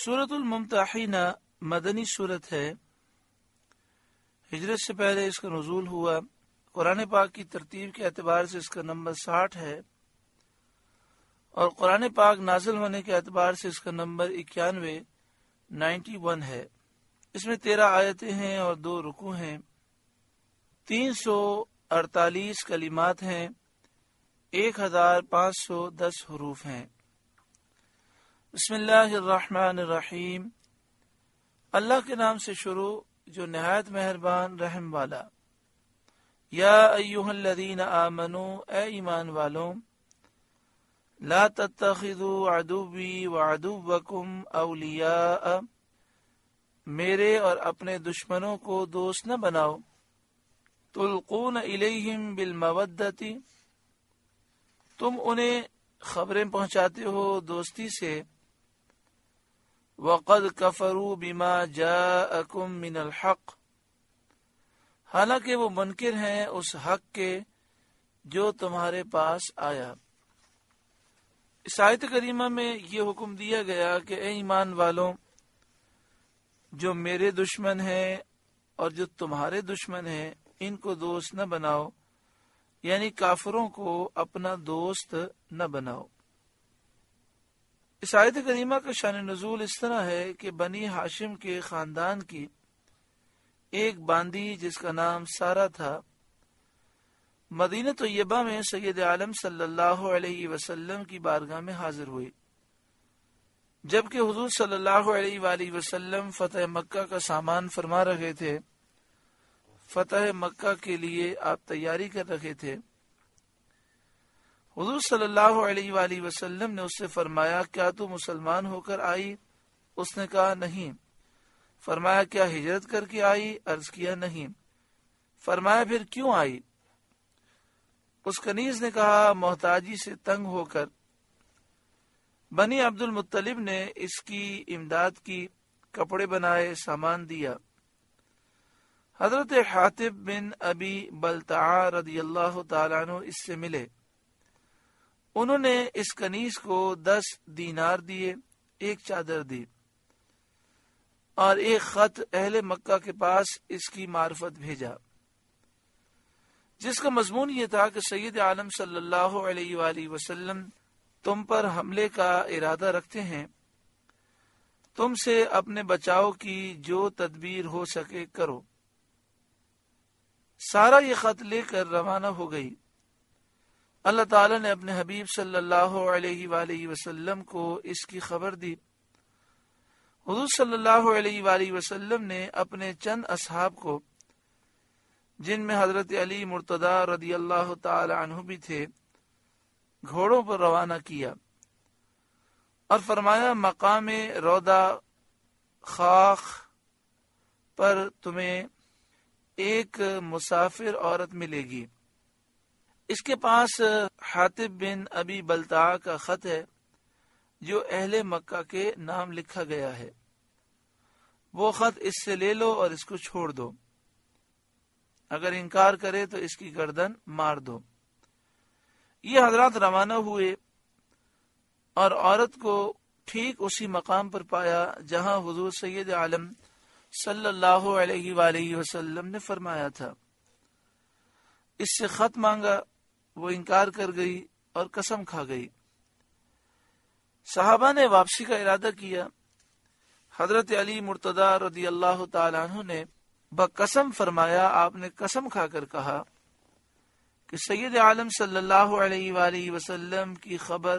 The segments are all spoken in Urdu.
سورۃ الممتحنہ مدنی صورت ہے، ہجرت سے پہلے اس کا نزول ہوا۔ قرآن پاک کی ترتیب کے اعتبار سے اس کا نمبر 60 ہے، اور قرآن پاک نازل ہونے کے اعتبار سے اس کا نمبر 91 ہے۔ اس میں 13 آیتیں ہیں اور 2 رکوع ہیں، 348 کلمات ہیں، 1510 حروف ہیں۔ بسم اللہ الرحمن الرحیم، اللہ کے نام سے شروع جو نہایت مہربان رحم والا۔ یا ایھا الذین آمنوا، اے ایمان والوں، لا تتخذوا عدوی وعدوکم اولیاء، میرے اور اپنے دشمنوں کو دوست نہ بناؤ۔ تلقون الیہم بالمودۃ، تم انہیں خبریں پہنچاتے ہو دوستی سے۔ وقد کفروا بما جاءکم من الحق، حالانکہ وہ منکر ہیں اس حق کے جو تمہارے پاس آیا۔ اس آیت کریمہ میں یہ حکم دیا گیا کہ اے ایمان والوں، جو میرے دشمن ہیں اور جو تمہارے دشمن ہیں ان کو دوست نہ بناؤ، یعنی کافروں کو اپنا دوست نہ بناؤ۔ اس آیت کریمہ کا شان نزول اس طرح ہے کہ بنی ہاشم کے خاندان کی ایک باندی جس کا نام سارہ تھا، مدینہ طیبہ میں سید عالم صلی اللہ علیہ وسلم کی بارگاہ میں حاضر ہوئی، جبکہ حضور صلی اللہ علیہ وآلہ وسلم فتح مکہ کا سامان فرما رہے تھے۔ فتح مکہ کے لیے آپ تیاری کر رہے تھے۔ حضور صلی اللہ علیہ وآلہ وسلم نے اس سے فرمایا، کیا تو مسلمان ہو کر آئی؟ اس نے کہا نہیں۔ فرمایا، کیا ہجرت کر کے آئی؟ عرض کیا نہیں۔ فرمایا، پھر کیوں آئی؟ اس کنیز نے کہا، محتاجی سے تنگ ہو کر۔ بنی عبد المطلب نے اس کی امداد کی، کپڑے بنائے، سامان دیا۔ حضرت حاتب بن ابی بلتعہ رضی اللہ تعالیٰ عنہ اس سے ملے۔ انہوں نے اس کنیز کو 10 دینار دیے، ایک چادر دی اور ایک خط اہل مکہ کے پاس اس کی معرفت بھیجا، جس کا مضمون یہ تھا کہ سید عالم صلی اللہ علیہ وآلہ وسلم تم پر حملے کا ارادہ رکھتے ہیں، تم سے اپنے بچاؤ کی جو تدبیر ہو سکے کرو۔ سارا یہ خط لے کر روانہ ہو گئی۔ اللہ تعالیٰ نے اپنے حبیب صلی اللہ علیہ وآلہ وسلم کو اس کی خبر دی۔ حضور صلی اللہ علیہ وآلہ وسلم نے اپنے چند اصحاب کو، جن میں حضرت علی مرتضی رضی اللہ تعالی عنہ بھی تھے، گھوڑوں پر روانہ کیا اور فرمایا، مقام روضہ خاخ پر تمہیں ایک مسافر عورت ملے گی، اس کے پاس حاتب بن ابی بلتعہ کا خط ہے جو اہل مکہ کے نام لکھا گیا ہے، وہ خط اس سے لے لو اور اس کو چھوڑ دو، اگر انکار کرے تو اس کی گردن مار دو۔ یہ حضرات روانہ ہوئے اور عورت کو ٹھیک اسی مقام پر پایا جہاں حضور سید عالم صلی اللہ علیہ وآلہ وسلم نے فرمایا تھا۔ اس سے خط مانگا، وہ انکار کر گئی اور قسم کھا گئی۔ صحابہ نے واپسی کا ارادہ کیا۔ حضرت علی مرتضی رضی اللہ تعالیٰ عنہ نے بقسم فرمایا، آپ نے قسم کھا کر کہا کہ سید عالم صلی اللہ علیہ وآلہ وسلم کی خبر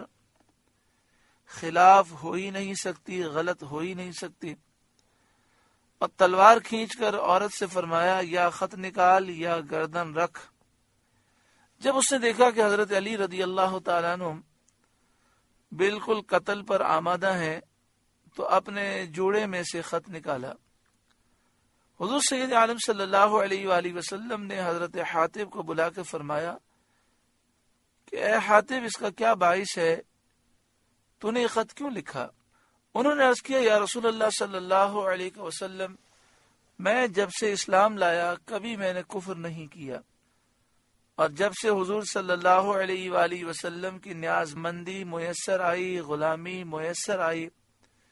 خلاف ہو ہی نہیں سکتی، غلط ہو ہی نہیں سکتی، اور تلوار کھینچ کر عورت سے فرمایا، یا خط نکال یا گردن رکھ۔ جب اس نے دیکھا کہ حضرت علی رضی اللہ تعالیٰ عنہ بالکل قتل پر آمادہ ہیں تو اپنے جوڑے میں سے خط نکالا۔ حضور سید عالم صلی اللہ علیہ وآلہ وسلم نے حضرت حاتب کو بلا کے فرمایا کہ اے حاتب، اس کا کیا باعث ہے؟ تو نے یہ خط کیوں لکھا؟ انہوں نے عرض کیا، یا رسول اللہ صلی اللہ علیہ وسلم، میں جب سے اسلام لایا کبھی میں نے کفر نہیں کیا، اور جب سے حضور صلی اللہ علیہ وآلہ وسلم کی نیاز مندی میسر آئی، غلامی میسر آئی،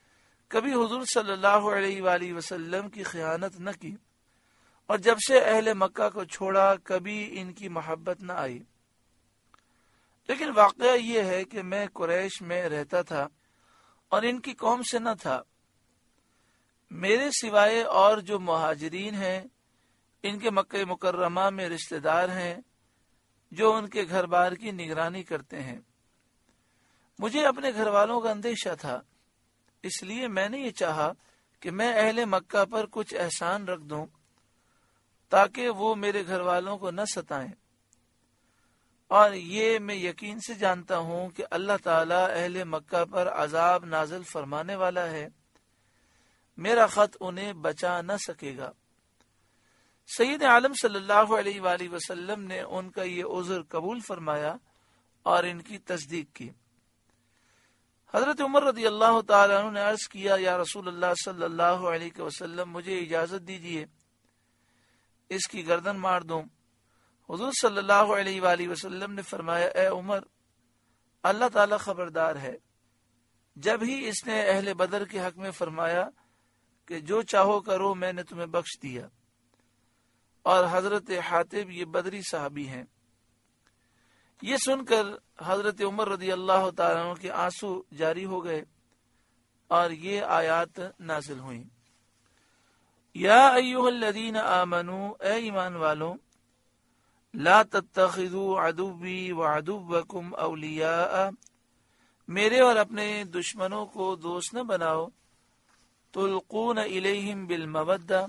کبھی حضور صلی اللہ علیہ وآلہ وسلم کی خیانت نہ کی، اور جب سے اہل مکہ کو چھوڑا کبھی ان کی محبت نہ آئی۔ لیکن واقعہ یہ ہے کہ میں قریش میں رہتا تھا اور ان کی قوم سے نہ تھا۔ میرے سوائے اور جو مہاجرین ہیں ان کے مکہ مکرمہ میں رشتہ دار ہیں جو ان کے گھر بار کی نگرانی کرتے ہیں۔ مجھے اپنے گھر والوں کا اندیشہ تھا، اس لیے میں نے یہ چاہا کہ میں اہل مکہ پر کچھ احسان رکھ دوں تاکہ وہ میرے گھر والوں کو نہ ستائیں، اور یہ میں یقین سے جانتا ہوں کہ اللہ تعالیٰ اہل مکہ پر عذاب نازل فرمانے والا ہے، میرا خط انہیں بچا نہ سکے گا۔ سید عالم صلی اللہ علیہ وآلہ وسلم نے ان کا یہ عذر قبول فرمایا اور ان کی تصدیق کی۔ حضرت عمر رضی اللہ تعالیٰ عنہ نے عرض کیا، یا رسول اللہ صلی اللہ علیہ وسلم، مجھے اجازت دیجیے اس کی گردن مار دوں۔ حضور صلی اللہ علیہ وآلہ وسلم نے فرمایا، اے عمر، اللہ تعالیٰ خبردار ہے۔ جب ہی اس نے اہل بدر کے حق میں فرمایا کہ جو چاہو کرو، میں نے تمہیں بخش دیا، اور حضرت حاتب یہ بدری صحابی ہیں۔ یہ سن کر حضرت عمر رضی اللہ تعالیٰ عنہ کے آنسو جاری ہو گئے اور یہ آیات نازل ہوئیں، یا ایھا الذین آمنوا، اے ایمان والوں، لا تتخذوا عدوی وعدوکم اولیاء، میرے اور اپنے دشمنوں کو دوست نہ بناؤ، تلقون الیہم بالمودہ،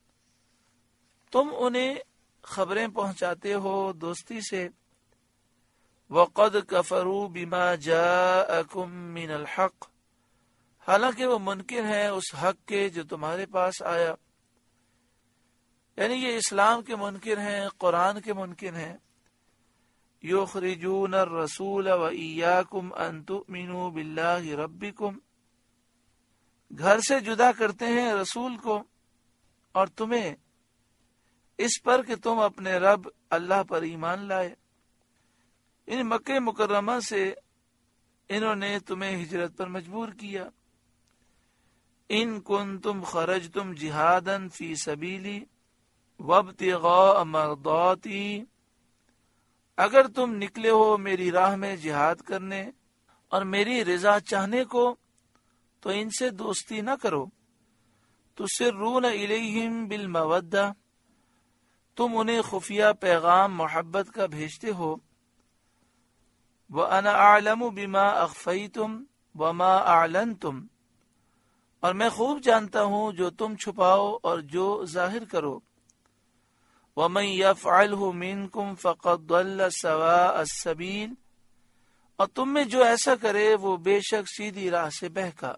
تم انہیں خبریں پہنچاتے ہو دوستی سے، وقد کفروا بما جاءکم من الحق، حالانکہ وہ منکر ہیں اس حق کے جو تمہارے پاس آیا، یعنی یہ اسلام کے منکر ہیں، قرآن کے منکر ہیں۔ یخرجون الرسول وإیاکم ان تؤمنوا باللہ ربکم، گھر سے جدا کرتے ہیں رسول کو اور تمہیں اس پر کہ تم اپنے رب اللہ پر ایمان لائے۔ ان مکہ مکرمہ سے انہوں نے تمہیں ہجرت پر مجبور کیا۔ ان کنتم خرجتم جہادا فی سبیلی وابتغاء مرضاتی، اگر تم نکلے ہو میری راہ میں جہاد کرنے اور میری رضا چاہنے کو تو ان سے دوستی نہ کرو۔ تسرون الیہم بالمودہ، تم انہیں خفیہ پیغام محبت کا بھیجتے ہو۔ وَأَنَا أَعْلَمُ بِمَا أَخْفَيْتُمْ وَمَا أَعْلَنْتُمْ، اور میں خوب جانتا ہوں جو تم چھپاؤ اور جو ظاہر کرو۔ وَمَنْ يَفْعَلْهُ مِنْكُمْ فَقَدْ ضَلَّ سَوَاءَ السَّبِيلِ، اور تم میں جو ایسا کرے وہ بے شک سیدھی راہ سے بہکا۔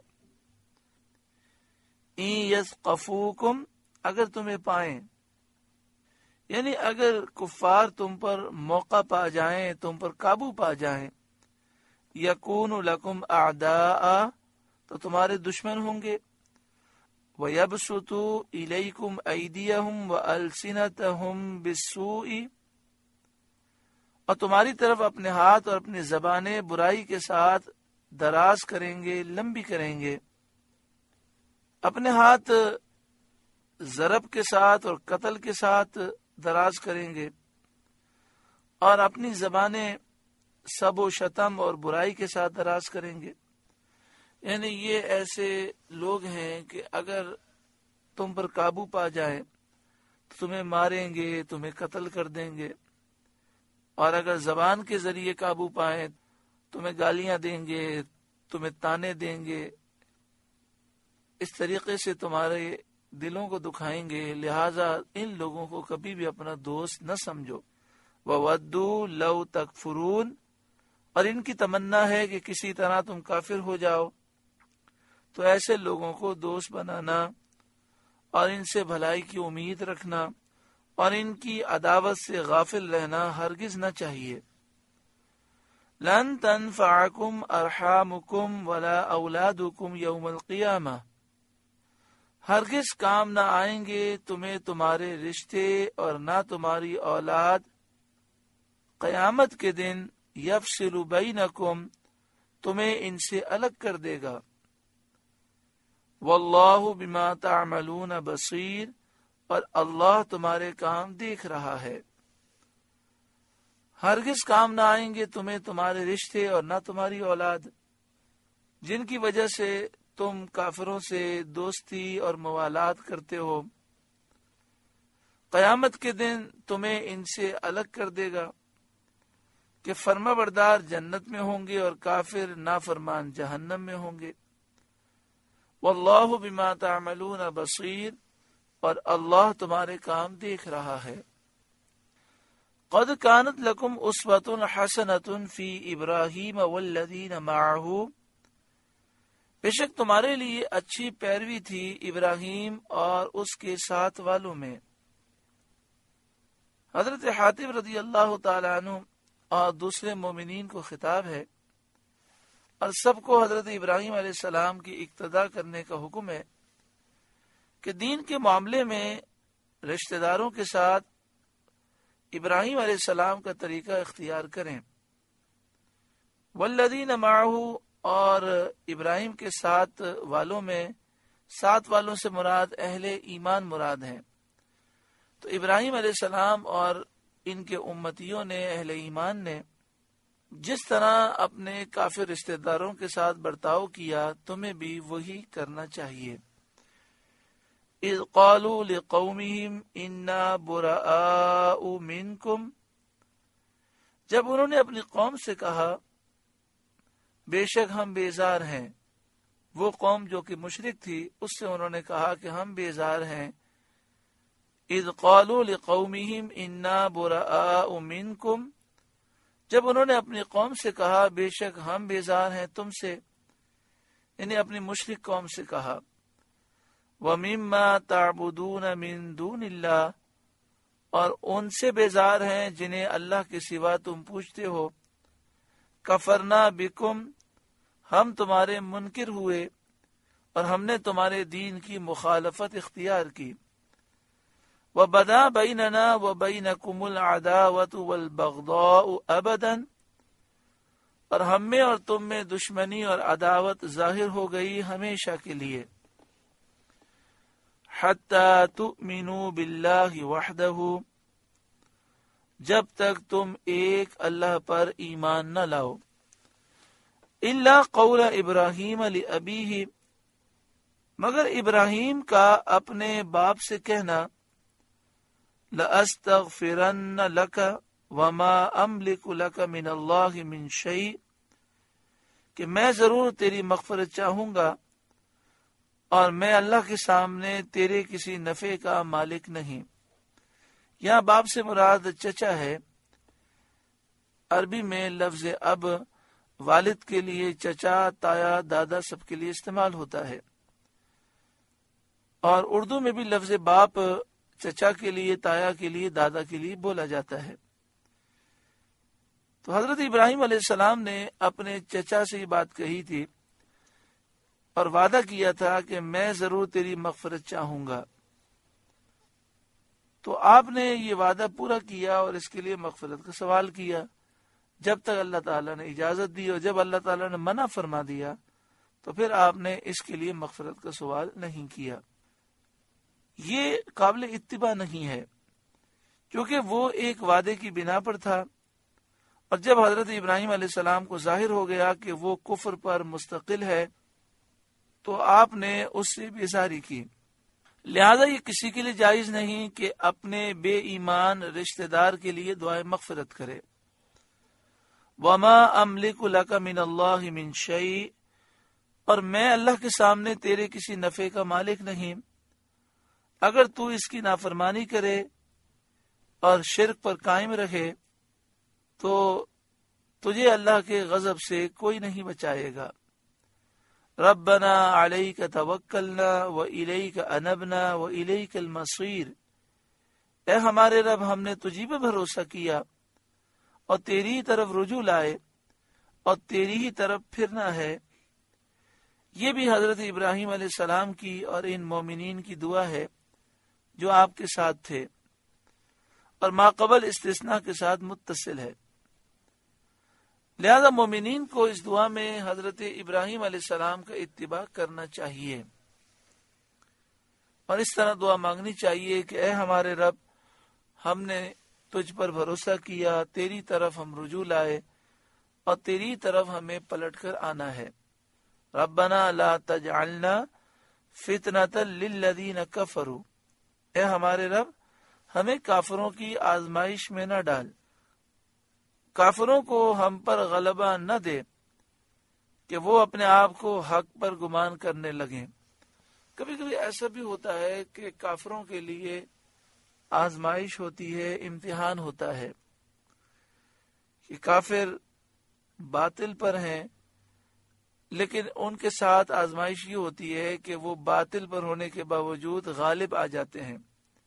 إِن يَثْقَفُوكُمْ، اگر تمہیں پائیں، یعنی اگر کفار تم پر موقع پا جائیں، تم پر قابو پا جائیں، یکون لکم اعداء، تو تمہارے دشمن ہوں گے، وَيَبْسُطُوا إِلَيْكُمْ أَيْدِيَهُمْ وَأَلْسِنَتَهُمْ بِالسُّوءِ، اور تمہاری طرف اپنے ہاتھ اور اپنی زبانیں برائی کے ساتھ دراز کریں گے، لمبی کریں گے۔ اپنے ہاتھ ضرب کے ساتھ اور قتل کے ساتھ دراز کریں گے، اور اپنی زبانیں سب و شتم اور برائی کے ساتھ دراز کریں گے۔ یعنی یہ ایسے لوگ ہیں کہ اگر تم پر قابو پا جائیں تو تمہیں ماریں گے، تمہیں قتل کر دیں گے، اور اگر زبان کے ذریعے قابو پائیں تمہیں گالیاں دیں گے، تمہیں تانے دیں گے، اس طریقے سے تمہارے دلوں کو دکھائیں گے۔ لہٰذا ان لوگوں کو کبھی بھی اپنا دوست نہ سمجھو۔ وَوَدُّوا لَوْ تَكْفُرُونَ، اور ان کی تمنا ہے کہ کسی طرح تم کافر ہو جاؤ، تو ایسے لوگوں کو دوست بنانا اور ان سے بھلائی کی امید رکھنا اور ان کی عداوت سے غافل رہنا ہرگز نہ چاہیے۔ لَن تَنفَعَكُمْ أَرْحَامُكُمْ وَلَا أَوْلَادُكُمْ يَوْمَ الْقِيَامَةِ، ہرگز کام نہ آئیں گے تمہیں تمہارے رشتے اور نہ تمہاری اولاد قیامت کے دن۔ یفصل بینکم، تمہیں ان سے الگ کر دے گا۔ واللہ بما تعملون بصیر، اور اللہ تمہارے کام دیکھ رہا ہے۔ ہرگز کام نہ آئیں گے تمہیں تمہارے رشتے اور نہ تمہاری اولاد، جن کی وجہ سے تم کافروں سے دوستی اور موالات کرتے ہو۔ قیامت کے دن تمہیں ان سے الگ کر دے گا کہ فرما بردار جنت میں ہوں گے اور کافر نافرمان جہنم میں ہوں گے۔ واللہ بما تعملون بصیر، اور اللہ تمہارے کام دیکھ رہا ہے۔ قد کانت لکم اسوۃ حسنۃ فی ابراہیم والذین معہ، بے شک تمہارے لیے اچھی پیروی تھی ابراہیم اور اس کے ساتھ والوں میں۔ حضرت حاتب رضی اللہ تعالی عنہ اور دوسرے مومنین کو خطاب ہے، اور سب کو حضرت ابراہیم علیہ السلام کی اقتداء کرنے کا حکم ہے کہ دین کے معاملے میں رشتہ داروں کے ساتھ ابراہیم علیہ السلام کا طریقہ اختیار کریں۔ والذین معہ، اور ابراہیم کے ساتھ والوں میں ساتھ والوں سے مراد اہل ایمان مراد ہیں۔ تو ابراہیم علیہ السلام اور ان کے امتیوں نے، اہل ایمان نے، جس طرح اپنے کافر رشتہ داروں کے ساتھ برتاؤ کیا، تمہیں بھی وہی کرنا چاہیے۔ اذ قالوا لقومہم انا براء منکم، جب انہوں نے اپنی قوم سے کہا بے شک ہم بیزار ہیں، وہ قوم جو کہ مشرک تھی اس سے انہوں نے کہا کہ ہم بیزار ہیں۔ اذ قالوا لقومہم انا براء منکم، جب انہوں نے اپنی قوم سے کہا بے شک ہم بیزار ہیں تم سے، یعنی اپنی مشرک قوم سے کہا۔ وَمِمَّا تَعْبُدُونَ مِن دُونِ اللَّهِ، اور ان سے بیزار ہیں جنہیں اللہ کے سوا تم پوجتے ہو۔ کفرنا بکم، ہم تمہارے منکر ہوئے اور ہم نے تمہارے دین کی مخالفت اختیار کی۔ وَبَدَا بَيْنَنَا وَبَيْنَكُمُ الْعَدَاوَةُ وَالْبَغْضَاءُ أَبَدًا، اور ہم میں اور تم میں دشمنی اور عداوت ظاہر ہو گئی ہمیشہ کے لیے۔ حَتَّى تُؤْمِنُوا بِاللَّهِ وَحْدَهُ، جب تک تم ایک اللہ پر ایمان نہ لاؤ۔ الا قول ابراہیم لأبیہ، مگر ابراہیم کا اپنے باپ سے کہنا، لأستغفرن لک وما املک لک من اللہ من شیء، کہ میں ضرور تیری مغفرت چاہوں گا اور میں اللہ کے سامنے تیرے کسی نفع کا مالک نہیں۔ یہاں باپ سے مراد چچا ہے۔ عربی میں لفظ اب والد کے لیے چچا، تایا، دادا سب کے لیے استعمال ہوتا ہے، اور اردو میں بھی لفظ باپ چچا کے لیے، تایا کے لیے، دادا کے لیے بولا جاتا ہے۔ تو حضرت ابراہیم علیہ السلام نے اپنے چچا سے یہ بات کہی تھی اور وعدہ کیا تھا کہ میں ضرور تیری مغفرت چاہوں گا۔ تو آپ نے یہ وعدہ پورا کیا اور اس کے لیے مغفرت کا سوال کیا جب تک اللہ تعالیٰ نے اجازت دی، اور جب اللہ تعالیٰ نے منع فرما دیا تو پھر آپ نے اس کے لیے مغفرت کا سوال نہیں کیا۔ یہ قابل اتباع نہیں ہے، کیونکہ وہ ایک وعدے کی بنا پر تھا، اور جب حضرت ابراہیم علیہ السلام کو ظاہر ہو گیا کہ وہ کفر پر مستقل ہے تو آپ نے اس سے بیزاری کی۔ لہذا یہ کسی کے لیے جائز نہیں کہ اپنے بے ایمان رشتہ دار کے لیے دعائے مغفرت کرے۔ وما املک لک من اللہ من شیء، اور میں اللہ کے سامنے تیرے کسی نفع کا مالک نہیں۔ اگر تو اس کی نافرمانی کرے اور شرک پر قائم رہے تو تجھے اللہ کے غضب سے کوئی نہیں بچائے گا۔ ربنا علیک توکلنا والیک انبنا والیک المصیر، اے ہمارے رب ہم نے تجھی پہ بھروسہ کیا اور تیری ہی طرف رجوع لائے اور تیری ہی طرف پھرنا ہے۔ یہ بھی حضرت ابراہیم علیہ السلام کی اور ان مومنین کی دعا ہے جو آپ کے ساتھ تھے، اور ماقبل استثناء کے ساتھ متصل ہے۔ لہذا مومنین کو اس دعا میں حضرت ابراہیم علیہ السلام کا اتباع کرنا چاہیے۔ اور اس طرح دعا مانگنی چاہیے کہ اے ہمارے رب، ہم نے تجھ پر بھروسہ کیا، تیری طرف ہم رجوع لائے اور تیری طرف ہمیں پلٹ کر آنا ہے۔ ربنا لا تجعلنا فتنۃ للذین کفروا، اے ہمارے رب ہمیں کافروں کی آزمائش میں نہ ڈال، کافروں کو ہم پر غلبہ نہ دے کہ وہ اپنے آپ کو حق پر گمان کرنے لگیں۔ کبھی کبھی ایسا بھی ہوتا ہے کہ کافروں کے لیے آزمائش ہوتی ہے، امتحان ہوتا ہے کہ کافر باطل پر ہیں، لیکن ان کے ساتھ آزمائش یہ ہوتی ہے کہ وہ باطل پر ہونے کے باوجود غالب آ جاتے ہیں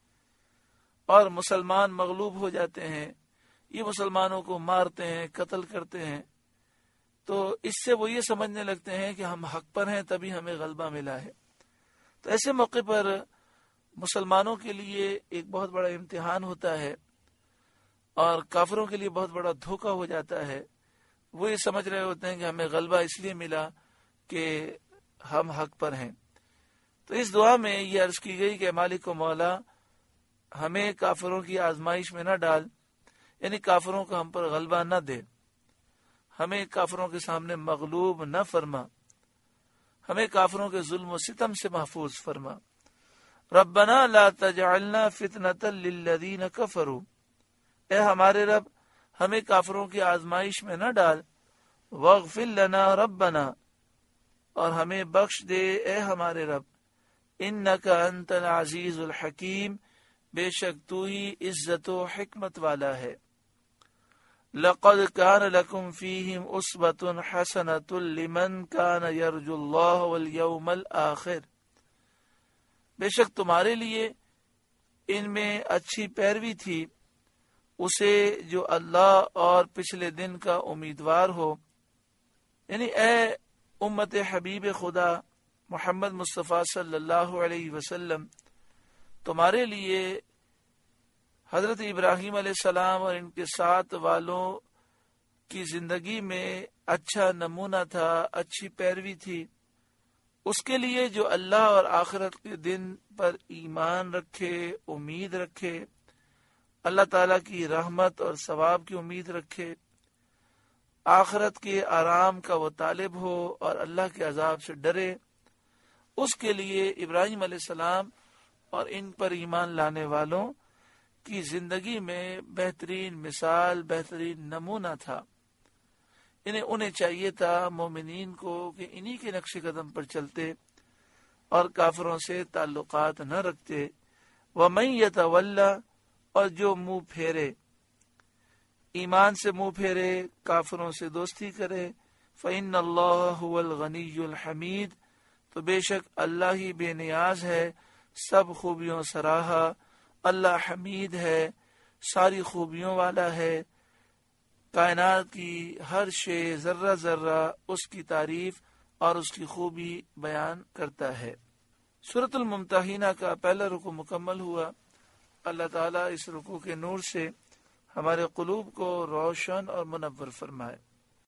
اور مسلمان مغلوب ہو جاتے ہیں، یہ مسلمانوں کو مارتے ہیں، قتل کرتے ہیں، تو اس سے وہ یہ سمجھنے لگتے ہیں کہ ہم حق پر ہیں تبھی ہمیں غلبہ ملا ہے۔ تو ایسے موقع پر مسلمانوں کے لیے ایک بہت بڑا امتحان ہوتا ہے اور کافروں کے لیے بہت بڑا دھوکہ ہو جاتا ہے۔ وہ یہ سمجھ رہے ہوتے ہیں کہ ہمیں غلبہ اس لیے ملا کہ ہم حق پر ہیں۔ تو اس دعا میں یہ عرض کی گئی کہ مالک و مولا، ہمیں کافروں کی آزمائش میں نہ ڈال، یعنی کافروں کو ہم پر غلبہ نہ دے، ہمیں کافروں کے سامنے مغلوب نہ فرما، ہمیں کافروں کے ظلم و ستم سے محفوظ فرما۔ ربنا لا تجعلنا فتنۃ للذین کفروا، اے ہمارے رب ہمیں کافروں کی آزمائش میں نہ ڈال، واغفر لنا ربنا، اور ہمیں بخش دے اے ہمارے رب، انک انت العزیز الحکیم، بے شک تو ہی عزت و حکمت والا ہے۔ لقد كان لكم فيهم اسوة حسنة لمن كان يرجو الله واليوم الآخر، بے شک تمہارے لیے ان میں اچھی پیروی تھی اسے جو اللہ اور پچھلے دن کا امیدوار ہو، یعنی اے امت حبیب خدا محمد مصطفیٰ صلی اللہ علیہ وسلم، تمہارے لیے حضرت ابراہیم علیہ السلام اور ان کے ساتھ والوں کی زندگی میں اچھا نمونہ تھا، اچھی پیروی تھی اس کے لیے جو اللہ اور آخرت کے دن پر ایمان رکھے، امید رکھے، اللہ تعالیٰ کی رحمت اور ثواب کی امید رکھے، آخرت کے آرام کا وہ طالب ہو اور اللہ کے عذاب سے ڈرے، اس کے لیے ابراہیم علیہ السلام اور ان پر ایمان لانے والوں کی زندگی میں بہترین مثال، بہترین نمونہ تھا۔ انہیں چاہیے تھا مومنین کو کہ انہی کے نقش قدم پر چلتے اور کافروں سے تعلقات نہ رکھتے۔ وَمَن يَتَوَلَّ، اور جو منہ پھیرے، ایمان سے منہ پھیرے، کافروں سے دوستی کرے، فَإِنَّ اللَّهَ هُوَ الْغَنِيُّ الْحَمِيدُ، تو بے شک اللہ ہی بے نیاز ہے، سب خوبیوں سراہا، اللہ حمید ہے، ساری خوبیوں والا ہے، کائنات کی ہر شے، ذرہ ذرہ اس کی تعریف اور اس کی خوبی بیان کرتا ہے۔ سورۃ الممتحنہ کا پہلا رکوع مکمل ہوا۔ اللہ تعالیٰ اس رکوع کے نور سے ہمارے قلوب کو روشن اور منور فرمائے۔